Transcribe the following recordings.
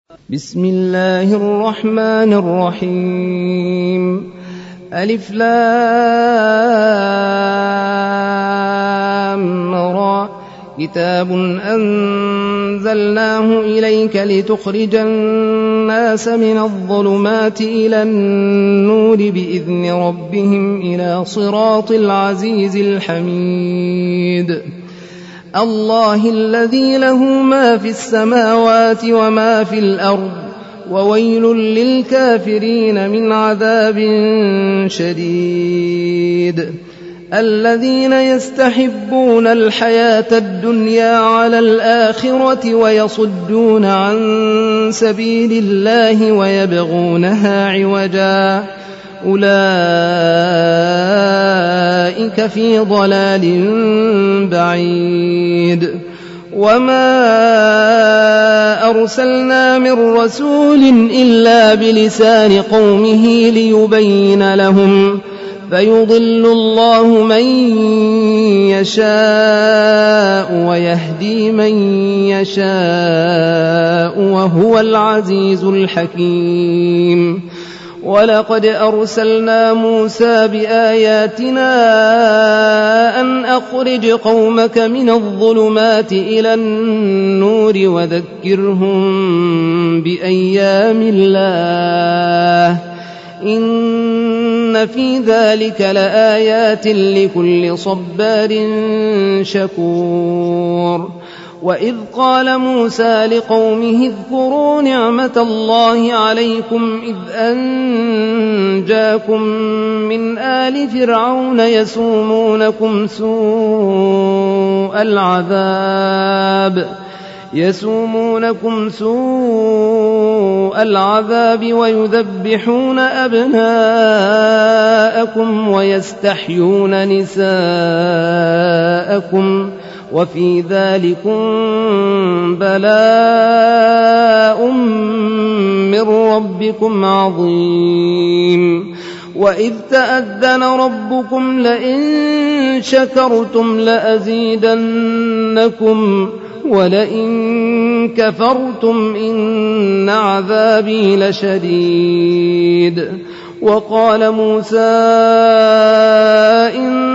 بسم الله الرحمن الرحيم. ألف لام را كتاب أنزلناه إليك لتخرج الناس من الظلمات إلى النور بإذن ربهم إلى صراط العزيز الحميد. الله الذي له ما في السماوات وما في الأرض وويل للكافرين من عذاب شديد. الذين يستحبون الحياة الدنيا على الآخرة ويصدون عن سبيل الله ويبغونها عوجا أولئك في ضلال بعيد. وما أرسلنا من رسول إلا بلسان قومه ليبين لهم فيضل الله من يشاء ويهدي من يشاء وهو العزيز الحكيم. ولقد أرسلنا موسى بآياتنا أن أخرج قومك من الظلمات إلى النور وذكرهم بأيام الله إن في ذلك لآيات لكل صبار شكور. وإذ قال موسى لقومه اذكروا نعمة الله عليكم إذ أنجاكم من آل فرعون يسومونكم سوء العذاب ويذبحون أبناءكم ويستحيون نساءكم وفي ذلكم بلاء من ربكم عظيم. وإذ تأذن ربكم لئن شكرتم لأزيدنكم ولئن كفرتم إن عذابي لشديد. وقال موسى إن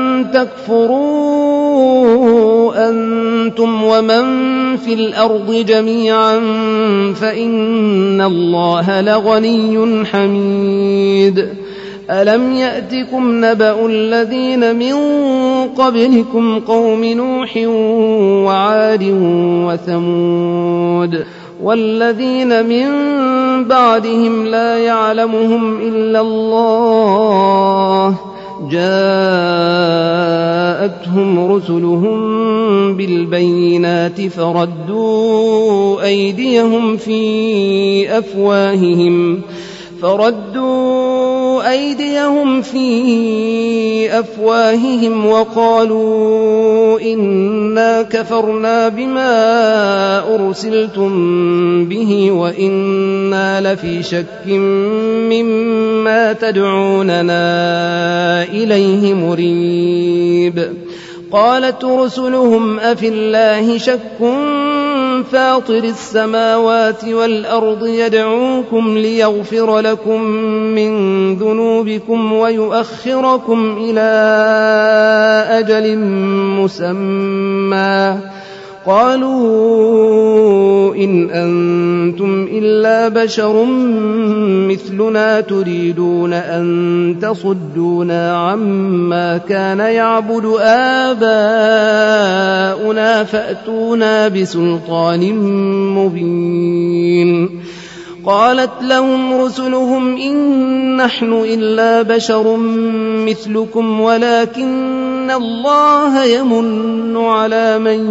تكفروا أنتم ومن في الأرض جميعا فإن الله لغني حميد. ألم يأتكم نبأ الذين من قبلكم قوم نوح وعاد وثمود والذين من بعدهم لا يعلمهم إلا الله جاءتهم رسلهم بالبينات فردوا أيديهم في أفواههم وقالوا إنا كفرنا بما أرسلتم به وإنا لفي شك مما تدعوننا إليه مريب. قالت رسلهم أفي الله شك فاطر السماوات والأرض يدعوكم ليغفر لكم من ذنوبكم ويؤخركم إلى أجل مسمى قالوا إن أنتم إلا بشر مثلنا تريدون أن تصدونا عما كان يعبد آباؤنا فأتونا بسلطان مبين. قالت لهم رسلهم إن نحن إلا بشر مثلكم ولكن الله يمن على من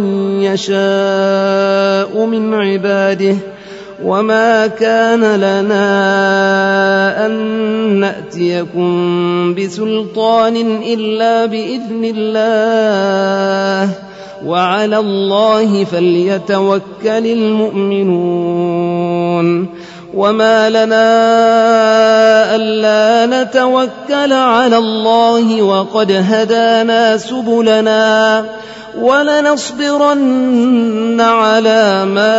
يشاء من عباده وما كان لنا أن نأتيكم بسلطان إلا بإذن الله وعلى الله فليتوكل المؤمنون. وما لنا ألا نتوكل على الله وقد هدانا سبلنا ولنصبرن على ما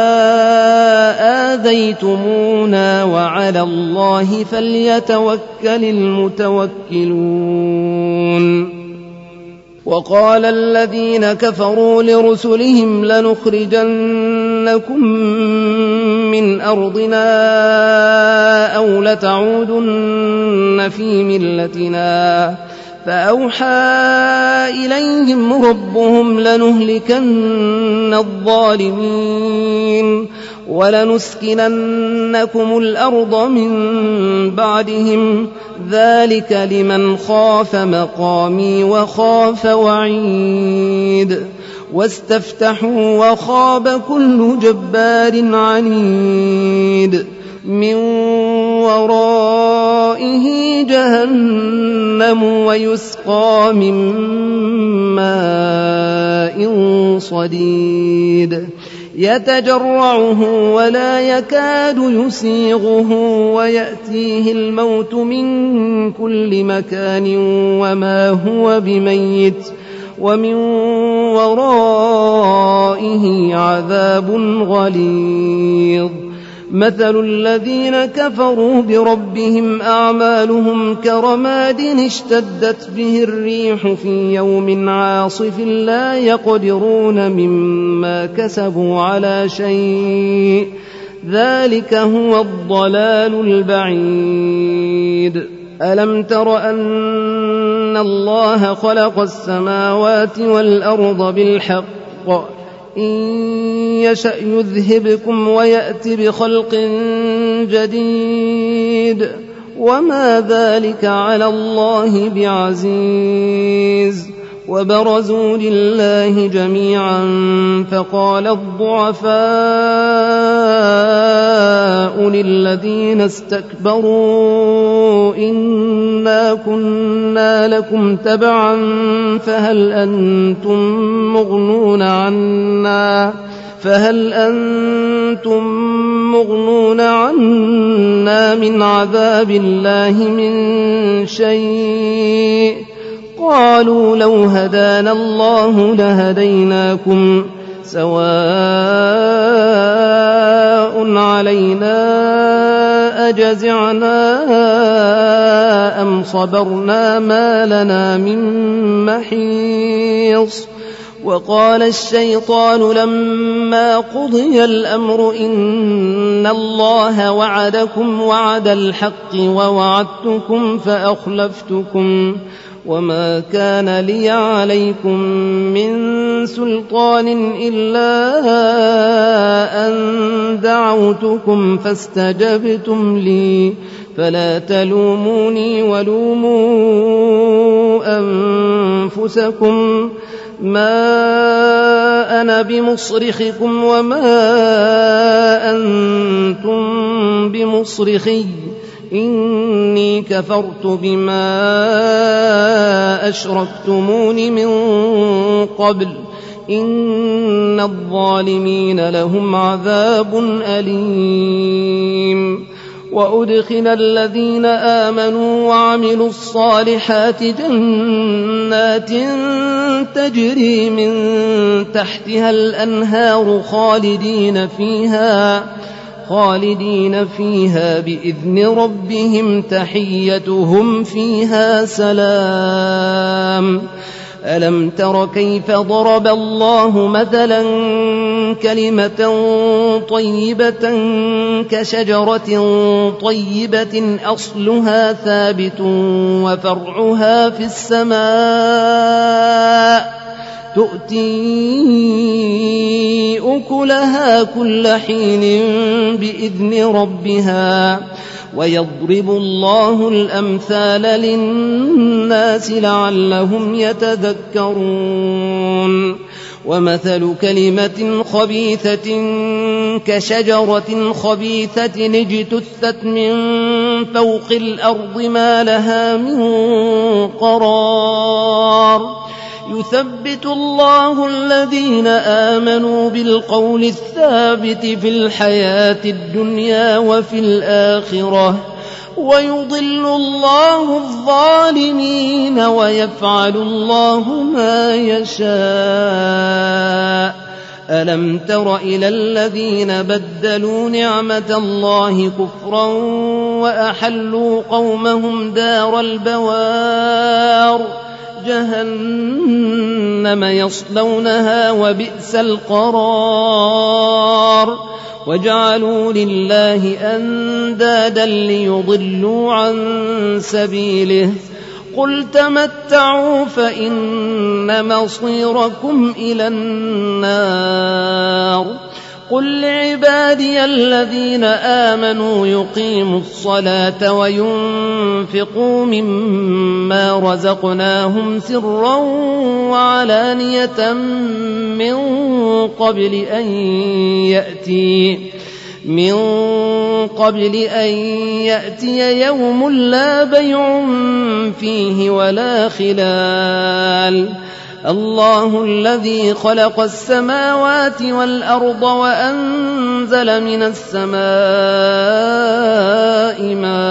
آذيتمونا وعلى الله فليتوكل المتوكلون. وقال الذين كفروا لرسلهم لنخرجنكم من أرضنا أو لتعودن في ملتنا فأوحى إليهم ربهم لنهلكن الظالمين ولنسكننكم الأرض من بعدهم ذلك لمن خاف مقامي وخاف وعيد. واستفتحوا وخاب كل جبار عنيد من ورائه جهنم ويسقى من ماء صديد يتجرعه ولا يكاد يسيغه ويأتيه الموت من كل مكان وما هو بميت ومن ورائه عذاب غليظ. مثل الذين كفروا بربهم أعمالهم كرماد اشتدت به الريح في يوم عاصف لا يقدرون مما كسبوا على شيء ذلك هو الضلال البعيد. ألم تر أن الله خلق السماوات والأرض بالحق إن يشأ يذهبكم ويأت بخلق جديد وما ذلك على الله بعزيز. وبرزوا لله جميعا فقال الضعفاء للذين استكبروا إنا كنا لكم تبعا فهل أنتم مغنون عنا من عذاب الله من شيء قالوا لو هدانا الله لهديناكم سواء علينا أجزعنا أم صبرنا ما لنا من محيص. وقال الشيطان لما قضي الأمر إن الله وعدكم وعد الحق ووعدتكم فأخلفتكم وما كان لي عليكم من سلطان إلا أن دعوتكم فاستجبتم لي فلا تلوموني ولوموا أنفسكم ما أنا بمصرخكم وما أنتم بمصرخي إني كفرت بما أشركتمون من قبل إن الظالمين لهم عذاب أليم. وأدخل الذين آمنوا وعملوا الصالحات جنات تجري من تحتها الأنهار خالدين فيها بإذن ربهم تحيتهم فيها سلام. ألم تر كيف ضرب الله مثلا كلمة طيبة كشجرة طيبة أصلها ثابت وفرعها في السماء تؤتي أكلها كل حين بإذن ربها ويضرب الله الأمثال للناس لعلهم يتذكرون. ومثل كلمة خبيثة كشجرة خبيثة اجتثت من فوق الأرض ما لها من قرار يثبت الله الذين آمنوا بالقول الثابت في الحياة الدنيا وفي الآخرة ويضل الله الظالمين ويفعل الله ما يشاء. ألم تر إلى الذين بدلوا نعمة الله كفرا وأحلوا قومهم دار البوار جهنم يصلونها وبئس القرار وجعلوا لله أندادا ليضلوا عن سبيله قل تمتعوا فإن مصيركم إلى النار. قل لعبادي الذين آمنوا يقيموا الصلاة وينفقوا مما رزقناهم سرا وعلانية من قبل أن يأتي يوم لا بيع فيه ولا خلال. الله الذي خلق السماوات والأرض وأنزل من السماء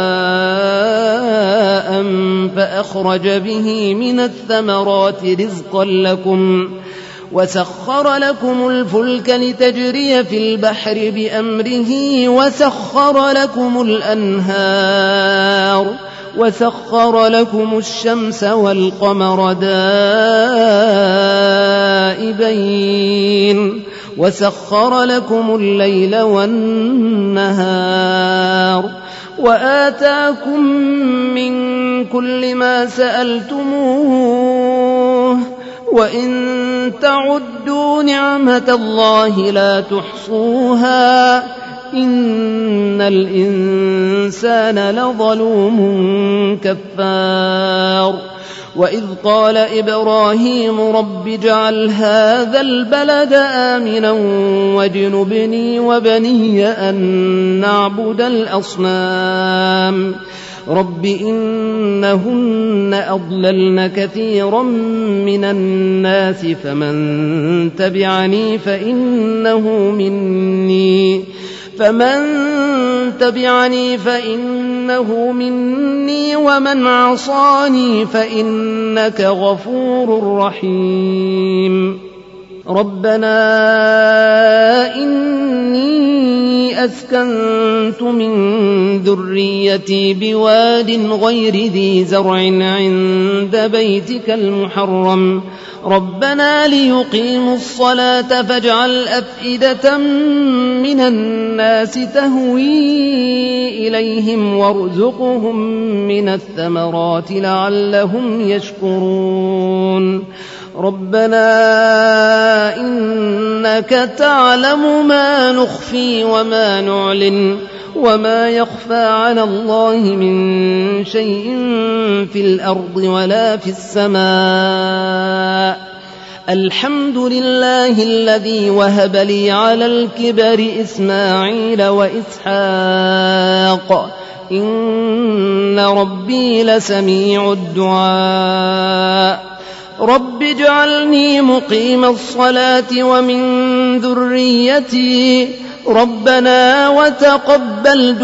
ماء فأخرج به من الثمرات رزقا لكم وسخر لكم الفلك لتجري في البحر بأمره وسخر لكم الأنهار وسخر لكم الشمس والقمر دائبين وسخر لكم الليل والنهار وآتاكم من كل ما سألتموه وإن تعدوا نعمة الله لا تحصوها إن الإنسان لظلوم كفار. وإذ قال إبراهيم رب اجعل هذا البلد آمنا واجنبني وبني أن نعبد الأصنام رب إنهن أضللن كثيرا من الناس فمن تبعني فإنه مني ومن عصاني فإنك غفور رحيم. ربنا إني أسكنت من ذريتي بواد غير ذي زرع عند بيتك المحرم ربنا ليقيموا الصلاة فاجعل أفئدة من الناس تهوي إليهم وارزقهم من الثمرات لعلهم يشكرون. ربنا إنك تعلم ما نخفي وما نعلن وما يخفى على الله من شيء في الأرض ولا في السماء. الحمد لله الذي وهب لي على الكبر إسماعيل وإسحاق إن ربي لسميع الدعاء. رب اجعلني مقيم الصلاة ومن ذريتي ربنا وتقبل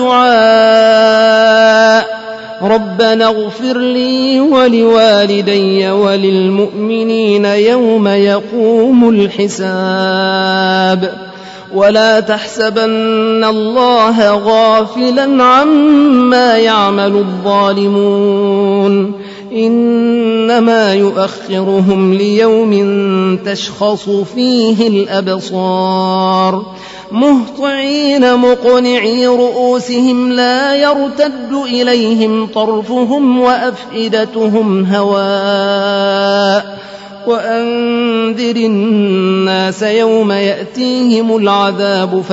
دعاء. ربنا اغفر لي ولوالدي وللمؤمنين يوم يقوم الحساب. ولا تحسبن الله غافلا عما يعمل الظالمون إنما يؤخرهم ليوم تشخص فيه الأبصار مهطعين مقنعي رؤوسهم لا يرتد إليهم طرفهم وأفئدتهم هواء. وأنذر الناس يوم يأتيهم العذاب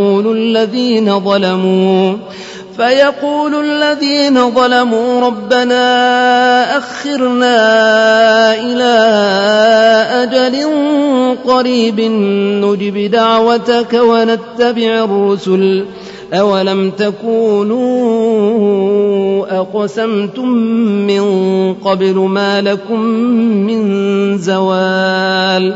فيقول الذين ظلموا ربنا أخرنا إلى أجل قريب نجب دعوتك ونتبع الرسل أولم تكونوا أقسمتم من قبل ما لكم من زوال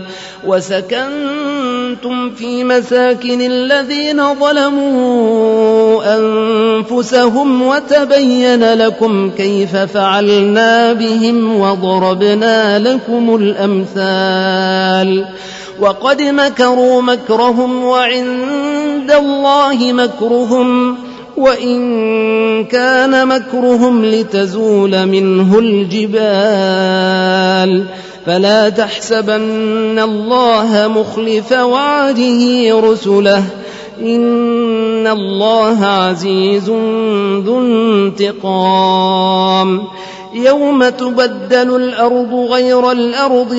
وسكنتم في مساكن الذين ظلموا أنفسهم وتبين لكم كيف فعلنا بهم وضربنا لكم الأمثال وقد مكروا مكرهم وعند الله مكرهم وإن كان مكرهم لتزول منه الجبال فلا تحسبن الله مخلف وعده رسله إن الله عزيز ذو انتقام يوم تبدل الأرض غير الأرض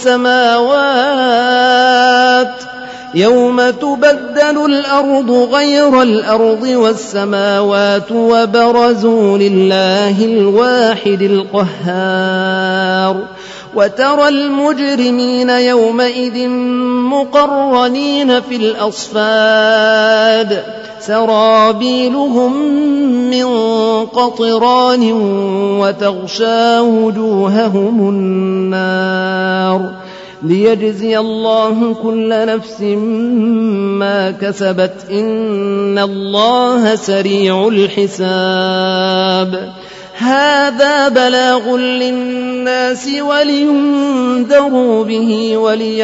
والسماوات وبرزوا لله الواحد القهار وترى المجرمين يومئذ مقرنين في الأصفاد سرابيلهم من قطران وتغشى وجوههم النار ليجزي الله كل نفس ما كسبت إن الله سريع الحساب هذا بلاغ للناس ولينذروا به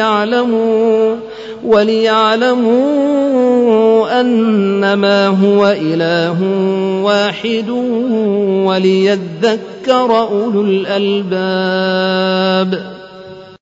وليعلموا أنما هو إله واحد وليذكر أولو الألباب